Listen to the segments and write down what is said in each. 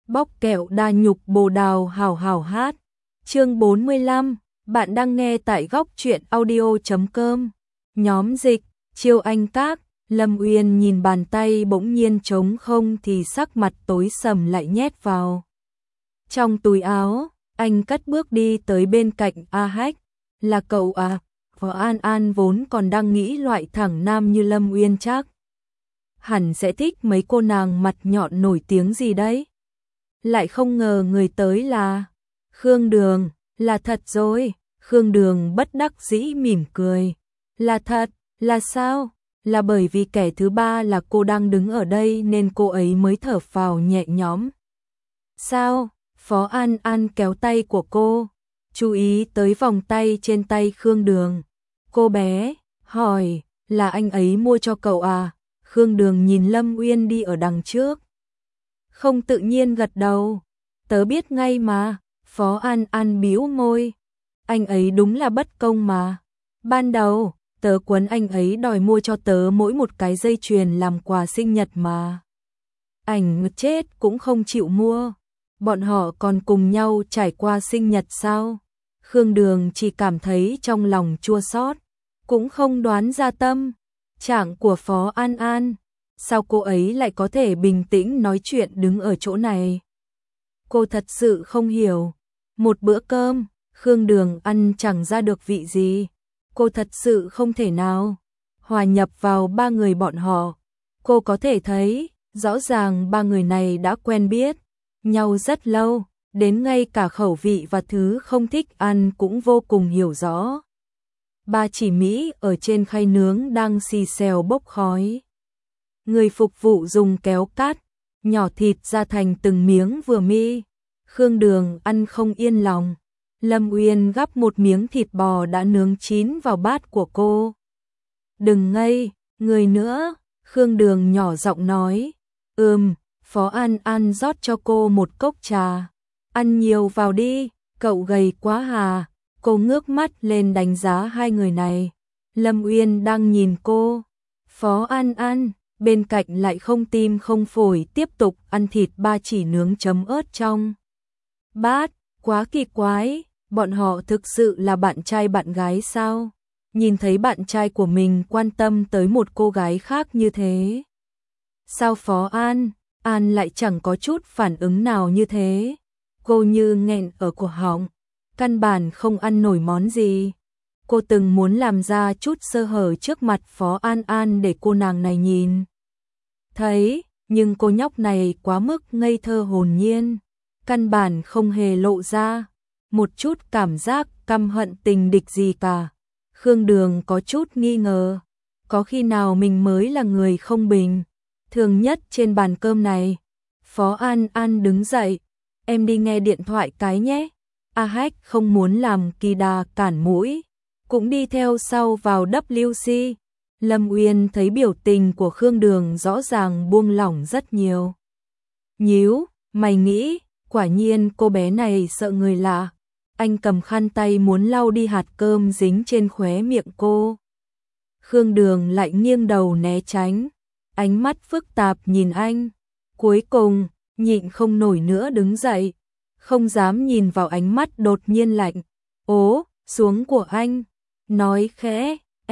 Bóc kẹo đa nhục bồ đào hào hào hát. Chương 45, bạn đang nghe tại góc truyện audio.com. Nhóm dịch, Chiêu Anh Các. Lâm Uyên nhìn bàn tay bỗng nhiên trống không thì sắc mặt tối sầm lại nhét vào trong túi áo. Anh cất bước đi tới bên cạnh A Hách. Là cậu à? Võ An An vốn còn đang nghĩ loại thẳng nam như Lâm Uyên chắc hẳn sẽ thích mấy cô nàng mặt nhọn nổi tiếng gì đấy. Lại không ngờ người tới là Khương Đường. Là thật rồi. Khương Đường bất đắc dĩ mỉm cười. Là thật? Là sao? Là bởi vì kẻ thứ ba là cô đang đứng ở đây nên cô ấy mới thở phào nhẹ nhõm. Sao? Phó An An kéo tay của cô, chú ý tới vòng tay trên tay Khương Đường. Cô bé hỏi, là anh ấy mua cho cậu à? Khương Đường nhìn Lâm Uyên đi ở đằng trước, không tự nhiên gật đầu. Tớ biết ngay mà. Phó An An bĩu môi. Anh ấy đúng là bất công mà. Ban đầu tớ quấn anh ấy đòi mua cho tớ mỗi một cái dây chuyền làm quà sinh nhật mà ảnh chết cũng không chịu mua. Bọn họ còn cùng nhau trải qua sinh nhật sao? Khương Đường chỉ cảm thấy trong lòng chua xót, cũng không đoán ra tâm trạng của Phó An An. Sao cô ấy lại có thể bình tĩnh nói chuyện đứng ở chỗ này? Cô thật sự không hiểu. Một bữa cơm, Khương Đường ăn chẳng ra được vị gì. Cô thật sự không thể nào hòa nhập vào ba người bọn họ. Cô có thể thấy, rõ ràng ba người này đã quen biết nhau rất lâu, đến ngay cả khẩu vị và thứ không thích ăn cũng vô cùng hiểu rõ. Ba chỉ Mỹ ở trên khay nướng đang xì xèo bốc khói. Người phục vụ dùng kéo cắt, nhỏ thịt ra thành từng miếng vừa mi. Khương Đường ăn không yên lòng. Lâm Uyên gắp một miếng thịt bò đã nướng chín vào bát của cô. Đừng ngây, người nữa. Khương Đường nhỏ giọng nói. Phó An An rót cho cô một cốc trà. Ăn nhiều vào đi, cậu gầy quá hà. Cô ngước mắt lên đánh giá hai người này. Lâm Uyên đang nhìn cô. Phó An An bên cạnh lại không tim không phổi tiếp tục ăn thịt ba chỉ nướng chấm ớt trong bát. Quá kỳ quái, bọn họ thực sự là bạn trai bạn gái sao? Nhìn thấy bạn trai của mình quan tâm tới một cô gái khác như thế. Sao Phó An An lại chẳng có chút phản ứng nào như thế? Cô như nghẹn ở cổ họng, căn bản không ăn nổi món gì. Cô từng muốn làm ra chút sơ hở trước mặt Phó An An để cô nàng này nhìn thấy, nhưng cô nhóc này quá mức ngây thơ hồn nhiên, căn bản không hề lộ ra một chút cảm giác căm hận tình địch gì cả. Khương Đường có chút nghi ngờ, có khi nào mình mới là người không bình thường nhất trên bàn cơm này. Phó An An đứng dậy, em đi nghe điện thoại cái nhé. A Hách không muốn làm kỳ đà cản mũi, cũng đi theo sau vào WC. Lâm Uyên thấy biểu tình của Khương Đường rõ ràng buông lỏng rất nhiều. Nhíu mày nghĩ, quả nhiên cô bé này sợ người lạ. Anh cầm khăn tay muốn lau đi hạt cơm dính trên khóe miệng cô. Khương Đường lại nghiêng đầu né tránh, ánh mắt phức tạp nhìn anh. Cuối cùng, nhịn không nổi nữa đứng dậy, không dám nhìn vào ánh mắt đột nhiên lạnh xuống của anh. Nói khẽ,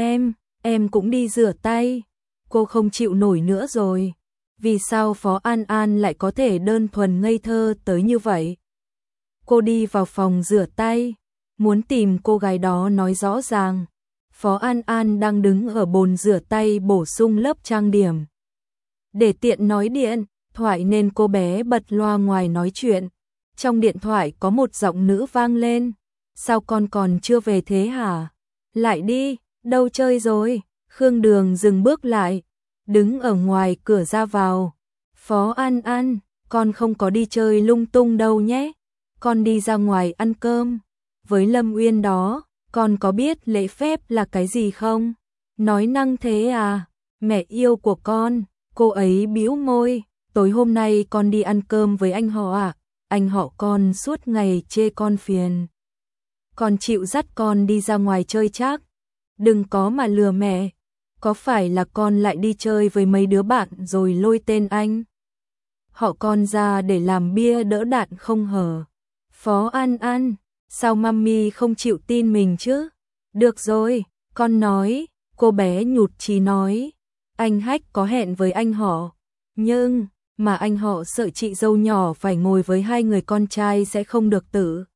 em cũng đi rửa tay. Cô không chịu nổi nữa rồi. Vì sao Phó An An lại có thể đơn thuần ngây thơ tới như vậy? Cô đi vào phòng rửa tay, muốn tìm cô gái đó nói rõ ràng. Phó An An đang đứng ở bồn rửa tay bổ sung lớp trang điểm. Để tiện nói điện thoại nên cô bé bật loa ngoài nói chuyện. Trong điện thoại có một giọng nữ vang lên. Sao con còn chưa về thế hả? Lại đi, đâu chơi rồi? Khương Đường dừng bước lại, đứng ở ngoài cửa ra vào. Phó An An, con không có đi chơi lung tung đâu nhé. Con đi ra ngoài ăn cơm. Với Lâm Uyên đó, con có biết lễ phép là cái gì không? Nói năng thế à? Mẹ yêu của con. Cô ấy bĩu môi. Tối hôm nay con đi ăn cơm với anh họ à? Anh họ con suốt ngày chê con phiền. Con chịu dắt con đi ra ngoài chơi chắc. Đừng có mà lừa mẹ. Có phải là con lại đi chơi với mấy đứa bạn rồi lôi tên anh họ con ra để làm bia đỡ đạn không hở. Phó An An, sao mami không chịu tin mình chứ? Được rồi, con nói, cô bé nhụt chí nói. Anh Hách có hẹn với anh họ, nhưng mà anh họ sợ chị dâu nhỏ phải ngồi với hai người con trai sẽ không được tự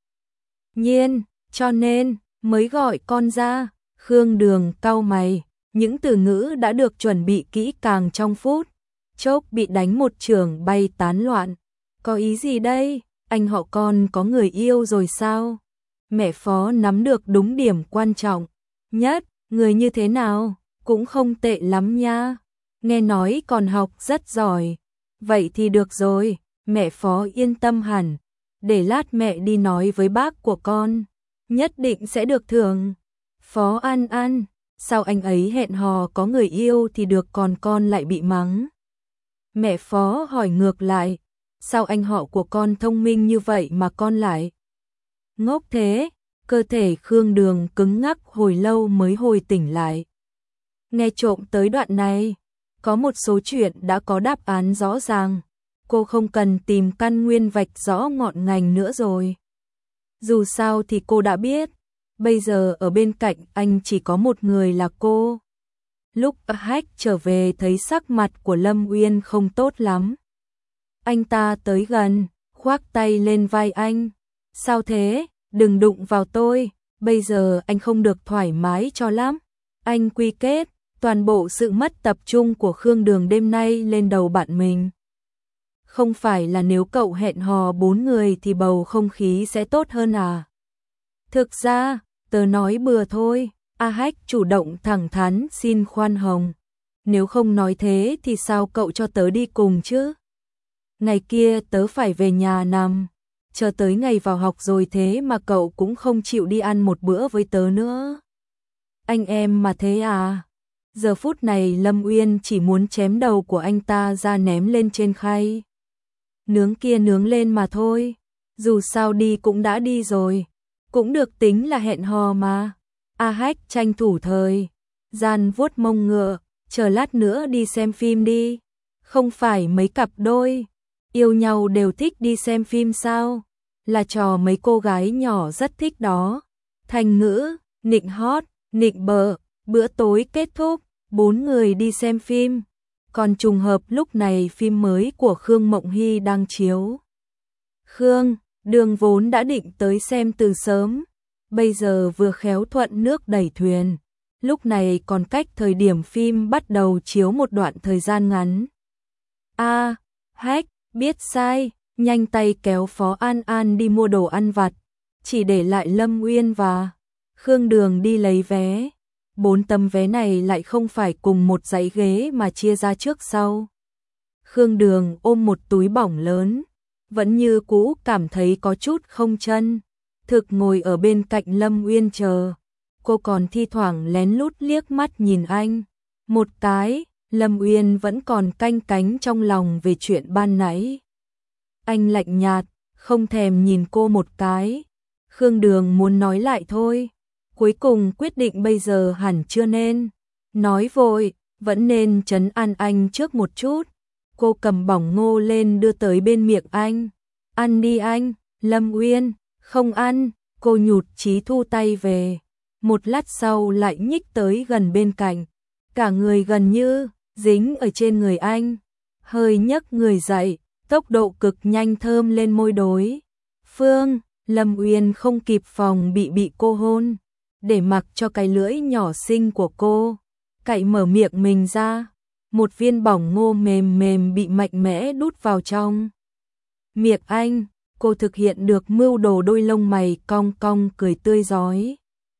nhiên, cho nên mới gọi con ra. Khương Đường cau mày, những từ ngữ đã được chuẩn bị kỹ càng trong phút chốc bị đánh một chưởng bay tán loạn. Có ý gì đây? Anh họ con có người yêu rồi sao? Mẹ Phó nắm được đúng điểm quan trọng nhất, người như thế nào? Cũng không tệ lắm nha. Nghe nói còn học rất giỏi. Vậy thì được rồi, mẹ Phó yên tâm hẳn. Để lát mẹ đi nói với bác của con, nhất định sẽ được thưởng. Phó An An, sao anh ấy hẹn hò có người yêu thì được còn con lại bị mắng? Mẹ Phó hỏi ngược lại, sao anh họ của con thông minh như vậy mà con lại ngốc thế? Cơ thể Khương Đường cứng ngắc hồi lâu mới hồi tỉnh lại. Nghe trộm tới đoạn này, có một số chuyện đã có đáp án rõ ràng, cô không cần tìm căn nguyên vạch rõ ngọn ngành nữa rồi. Dù sao thì cô đã biết, bây giờ ở bên cạnh anh chỉ có một người là cô. Lúc Hách trở về thấy sắc mặt của Lâm Uyên không tốt lắm. Anh ta tới gần, khoác tay lên vai anh. Sao thế? Đừng đụng vào tôi, bây giờ anh không được thoải mái cho lắm. Anh quy kết toàn bộ sự mất tập trung của Khương Đường đêm nay lên đầu bạn mình. Không phải là nếu cậu hẹn hò 4 người thì bầu không khí sẽ tốt hơn à? Thực ra, tớ nói bừa thôi. A Hách chủ động thẳng thắn xin khoan hồng. Nếu không nói thế thì sao cậu cho tớ đi cùng chứ? Ngày kia tớ phải về nhà nằm. Chờ tới ngày vào học rồi thế mà cậu cũng không chịu đi ăn một bữa với tớ nữa. Anh em mà thế à? Giờ phút này Lâm Uyên chỉ muốn chém đầu của anh ta ra ném lên trên khay. Nướng kia nướng lên mà thôi. Dù sao đi cũng đã đi rồi. Cũng được tính là hẹn hò mà. A Hách tranh thủ thời gian vuốt mông ngựa, chờ lát nữa đi xem phim đi. Không phải mấy cặp đôi yêu nhau đều thích đi xem phim sao? Là trò mấy cô gái nhỏ rất thích đó. Thành ngữ, nịnh hót, nịnh bợ, bữa tối kết thúc, 4 người đi xem phim. Còn trùng hợp lúc này phim mới của Khương Mộng Hy đang chiếu. Khương Đường vốn đã định tới xem từ sớm, bây giờ vừa khéo thuận nước đẩy thuyền, lúc này còn cách thời điểm phim bắt đầu chiếu một đoạn thời gian ngắn. Hách, biết sai, nhanh tay kéo Phó An An đi mua đồ ăn vặt, chỉ để lại Lâm Uyên và Khương Đường đi lấy vé. 4 tấm vé này lại không phải cùng một dãy ghế mà chia ra trước sau. Khương Đường ôm một túi bỏng lớn, vẫn như cũ cảm thấy có chút không chân. Thực ngồi ở bên cạnh Lâm Uyên chờ. Cô còn thi thoảng lén lút liếc mắt nhìn anh. Một cái, Lâm Uyên vẫn còn canh cánh trong lòng về chuyện ban nãy. Anh lạnh nhạt, không thèm nhìn cô một cái. Khương Đường muốn nói lại thôi. Cuối cùng quyết định bây giờ hẳn chưa nên nói vội, vẫn nên trấn an anh trước một chút. Cô cầm bỏng ngô lên đưa tới bên miệng anh. Ăn đi anh. Lâm Uyên, không ăn. Cô nhụt chí thu tay về. Một lát sau lại nhích tới gần bên cạnh. Cả người gần như dính ở trên người anh. Hơi nhấc người dậy, tốc độ cực nhanh thơm lên môi đối phương. Lâm Uyên không kịp phòng bị cô hôn, để mặc cho cái lưỡi nhỏ xinh của cô cạy mở miệng mình ra. Một viên bỏng ngô mềm mềm bị mạnh mẽ đút vào trong miệng anh. Cô thực hiện được mưu đồ, đôi lông mày cong cong cười tươi rói.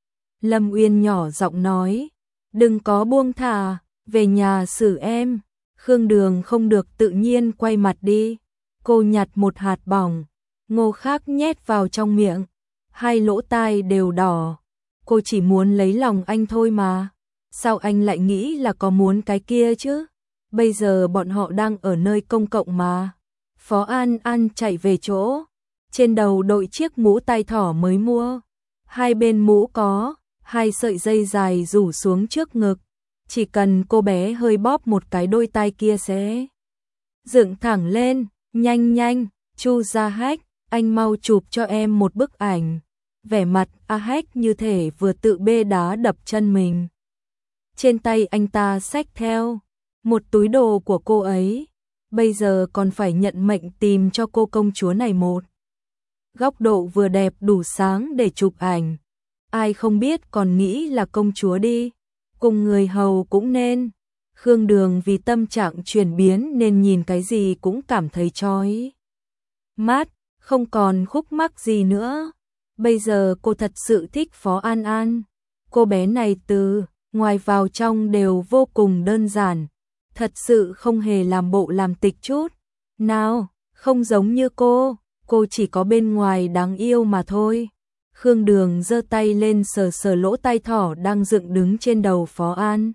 Lâm Uyên nhỏ giọng nói, đừng có buông thả, về nhà xử em. Khương Đường không được tự nhiên quay mặt đi. Cô nhặt một hạt bỏng ngô khác nhét vào trong miệng. Hai lỗ tai đều đỏ. Cô chỉ muốn lấy lòng anh thôi mà. Sao anh lại nghĩ là có muốn cái kia chứ? Bây giờ bọn họ đang ở nơi công cộng mà. Phó An An chạy về chỗ. Trên đầu đội chiếc mũ tai thỏ mới mua. Hai bên mũ có hai sợi dây dài rủ xuống trước ngực. Chỉ cần cô bé hơi bóp một cái đôi tai kia sẽ dựng thẳng lên. Nhanh nhanh, Chu Gia Hách, anh mau chụp cho em một bức ảnh. Vẻ mặt A Hách như thể vừa tự bê đá đập chân mình. Trên tay anh ta xách theo một túi đồ của cô ấy. Bây giờ còn phải nhận mệnh tìm cho cô công chúa này một góc độ vừa đẹp đủ sáng để chụp ảnh. Ai không biết còn nghĩ là công chúa đi. Cùng người hầu cũng nên. Khương Đường vì tâm trạng chuyển biến nên nhìn cái gì cũng cảm thấy chói mắt, không còn khúc mắc gì nữa. Bây giờ cô thật sự thích Phó An An. Cô bé này từ ngoài vào trong đều vô cùng đơn giản, thật sự không hề làm bộ làm tịch chút nào, không giống như cô chỉ có bên ngoài đáng yêu mà thôi. Khương Đường giơ tay lên sờ sờ lỗ tai thỏ đang dựng đứng trên đầu Phó An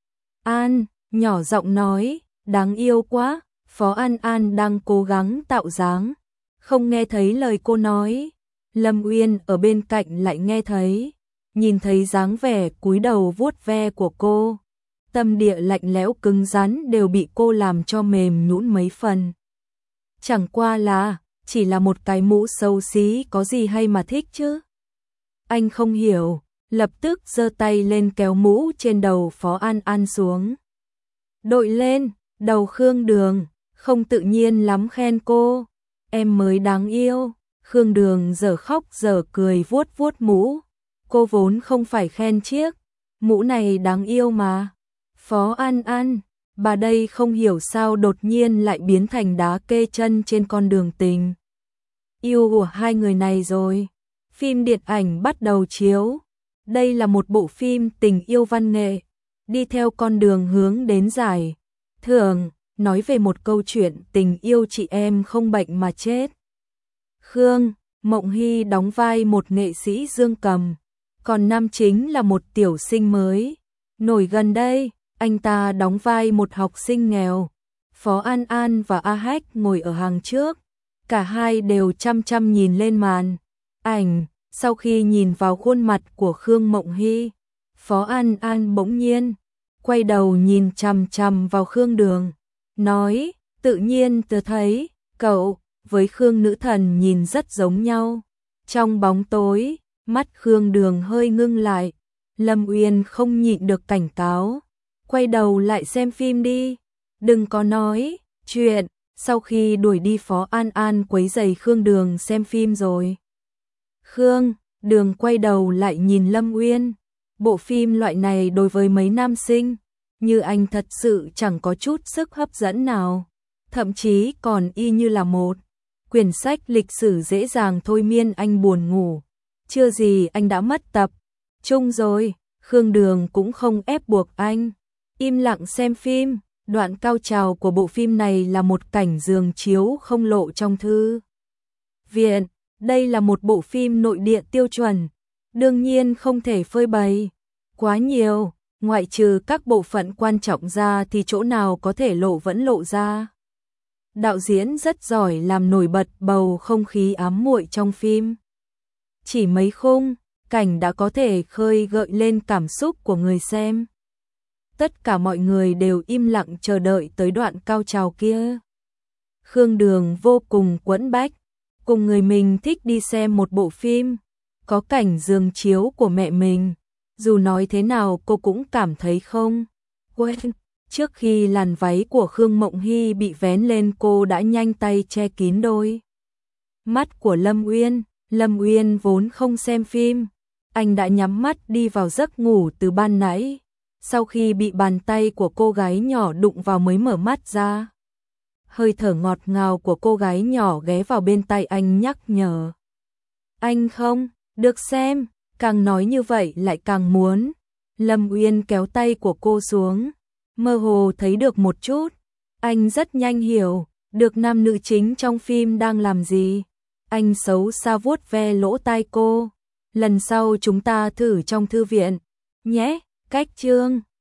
An, nhỏ giọng nói, đáng yêu quá. Phó An An đang cố gắng tạo dáng, không nghe thấy lời cô nói. Lâm Uyên ở bên cạnh lại nghe thấy, nhìn thấy dáng vẻ cúi đầu vuốt ve của cô. Tâm địa lạnh lẽo cứng rắn đều bị cô làm cho mềm nhũn mấy phần. Chẳng qua là, chỉ là một cái mũ xấu xí có gì hay mà thích chứ. Anh không hiểu, lập tức giơ tay lên kéo mũ trên đầu Phó An An xuống. Đội lên, đầu Khương Đường, không tự nhiên lắm khen cô. Em mới đáng yêu. Khương Đường giờ khóc giờ cười vuốt vuốt mũ. Cô vốn không phải khen chiếc mũ này đáng yêu mà. Phó An An, bà đây không hiểu sao đột nhiên lại biến thành đá kê chân trên con đường tình yêu của hai người này rồi. Phim điện ảnh bắt đầu chiếu. Đây là một bộ phim tình yêu văn nghệ, đi theo con đường hướng đến giải thưởng, nói về một câu chuyện tình yêu chị em không bệnh mà chết. Khương Mộng Hy đóng vai một nghệ sĩ dương cầm, còn nam chính là một tiểu sinh mới nổi gần đây, anh ta đóng vai một học sinh nghèo. Phó An An và A Hách ngồi ở hàng trước, cả hai đều chăm chăm nhìn lên màn ảnh. Sau khi nhìn vào khuôn mặt của Khương Mộng Hy, Phó An An bỗng nhiên quay đầu nhìn chằm chằm vào Khương Đường, nói, tự nhiên tớ thấy cậu với Khương nữ thần nhìn rất giống nhau. Trong bóng tối, mắt Khương Đường hơi ngưng lại. Lâm Uyên không nhịn được cảnh cáo, quay đầu lại xem phim đi, đừng có nói chuyện. Sau khi đuổi đi Phó An An quấy rầy Khương Đường xem phim rồi, Khương Đường quay đầu lại nhìn Lâm Uyên. Bộ phim loại này đối với mấy nam sinh như anh thật sự chẳng có chút sức hấp dẫn nào, thậm chí còn y như là một quyển sách lịch sử dễ dàng thôi miên anh buồn ngủ. Chưa gì anh đã mất tập trung rồi. Khương Đường cũng không ép buộc anh, im lặng xem phim. Đoạn cao trào của bộ phim này là một cảnh giường chiếu không lộ trong thư viện. Đây là một bộ phim nội địa tiêu chuẩn, đương nhiên không thể phơi bày quá nhiều, ngoại trừ các bộ phận quan trọng ra thì chỗ nào có thể lộ vẫn lộ ra. Đạo diễn rất giỏi làm nổi bật bầu không khí ám muội trong phim. Chỉ mấy khung cảnh đã có thể khơi gợi lên cảm xúc của người xem. Tất cả mọi người đều im lặng chờ đợi tới đoạn cao trào kia. Khương Đường vô cùng quẫn bách, cùng người mình thích đi xem một bộ phim có cảnh giường chiếu của mẹ mình, dù nói thế nào cô cũng cảm thấy không quen. Trước khi làn váy của Khương Mộng Hy bị vén lên, cô đã nhanh tay che kín đôi mắt của Lâm Uyên. Lâm Uyên vốn không xem phim, anh đã nhắm mắt đi vào giấc ngủ từ ban nãy. Sau khi bị bàn tay của cô gái nhỏ đụng vào mới mở mắt ra. Hơi thở ngọt ngào của cô gái nhỏ ghé vào bên tai anh nhắc nhở. Anh không được xem, càng nói như vậy lại càng muốn. Lâm Uyên kéo tay của cô xuống, mơ hồ thấy được một chút. Anh rất nhanh hiểu được nam nữ chính trong phim đang làm gì. Anh xấu xa vuốt ve lỗ tai cô. Lần sau chúng ta thử trong thư viện nhé. Cách chương